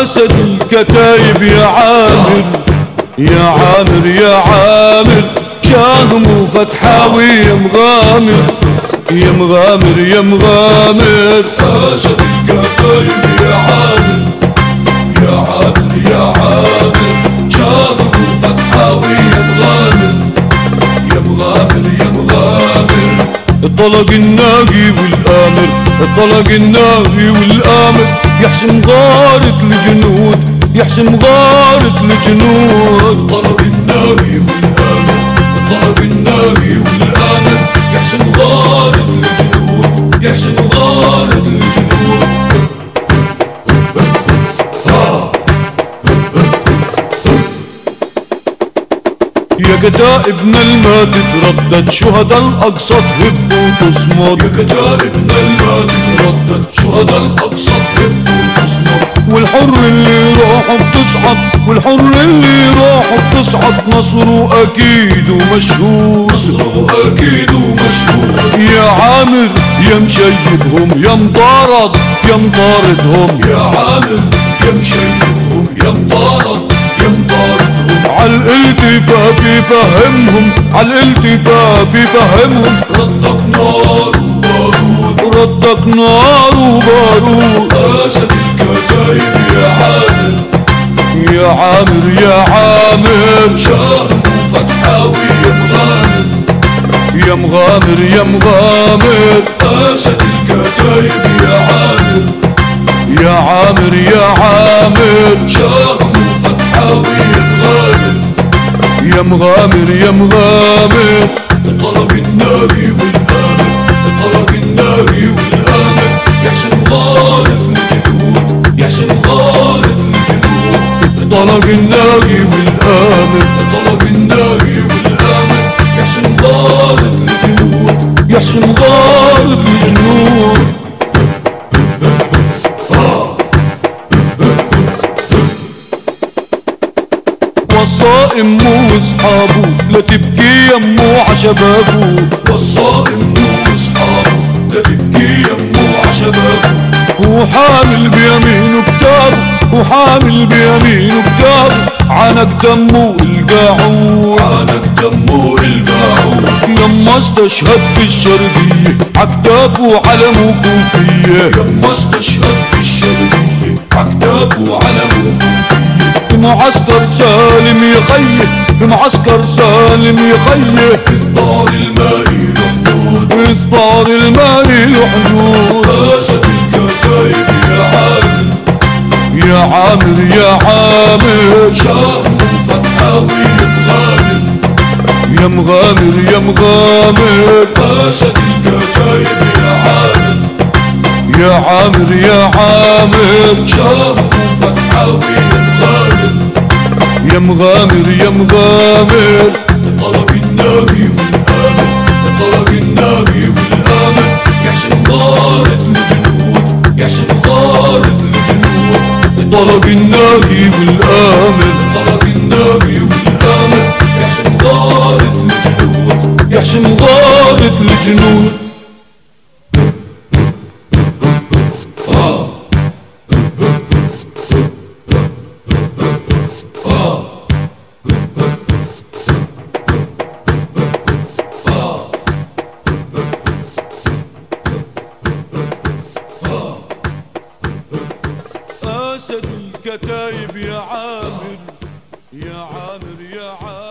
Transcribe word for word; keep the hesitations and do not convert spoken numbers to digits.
أسد الكتايب يا عامر يا عامر يا عامر، شاهم وفتحاوي يا مغامر يا مغامر يا مغامر. أسد الكتايب يا عامر يا عامر يا عامر، شاهم وفتحاوي يا مغامر يا مغامر يا مغامر. الطلق الناقي والآمر الطلق الناقي والآمر، يحسم غارة الجنود يحسم غارة الجنود. الطلق الناقي والآمر الطلق الناقي والآمر، يحسم غارة الجنود يحسم غارة الجنود. يا كتائبنا الما تتردد، شهداء الأقصى تهبوا تصمد. يا كتائبنا الما تتردد، شهداء الأقصى تهبوا تصمد. والحر اللي روحه بتصعد والحر اللي روحه بتصعد، نصره أكيد ومشهود نصره أكيد ومشهود. يا عامر يا مشيبهم يا مطارد يا مطاردهم، يا عامر يا مشيبهم يا مطارد يا مطاردهم. عالالتفاف يفهمهم عالالتفاف يفهمهم، ردك نار وبارود ردك نار وبارود. أسد الكتايب يا عامر يا عامر يا عامر، شاهم وفتحاوي يا مغامر يا مغامر يا مغامر. أسد الكتايب يا عامر يا عامر يا عامر، شاهم وفتحاوي يا مغامر يا مغامر يا مغامر. الطلق الناقي والآمر الطلق الناقي والآمر، يحسن غارة الجنود يحسن غارة الجنود. الطلق الناقي والآمر الطلق الناقي والآمر، يحسن غارة الجنود يحسن غارة الجنود. والصائم واصحابه لا تبكي يمه عشبابه، والصائم واصحابه لا تبكي يمه عشبابه. وحامل بيمينه كتاب وحامل بيمينه كتاب، عنك دمه القاعود عانك دمه القاعود. لما استشهد بالشرقية عكتاب وعلمه كوفية، لما استشهد بالشرقية عكتاب وعلمه كوفية. في معسكر سالم يخيه في معسكر سالم يخيه، في الطار المائي لحدود في الطار المالي لحدود. أسد الكتايب يا عامر يا عامر يا عامر، شاهم وفتحاوي يا مغامر يا مغامر يا مغامر. أسد الكتايب يا عامر يا عامر يا عامر، شاهم وفتحاوي يا مغامر يا مغامر يا مغامر. الطلق الناقي والآمر الطلق الناقي والآمر، يحسن غارة الجنود يحسن غارة الجنود. الطلق الناقي والآمر الطلق الناقي والآمر، يحسن غارة الجنود يحسن غارة الجنود. أسد الكتايب يا عامر يا عامر يا عامر.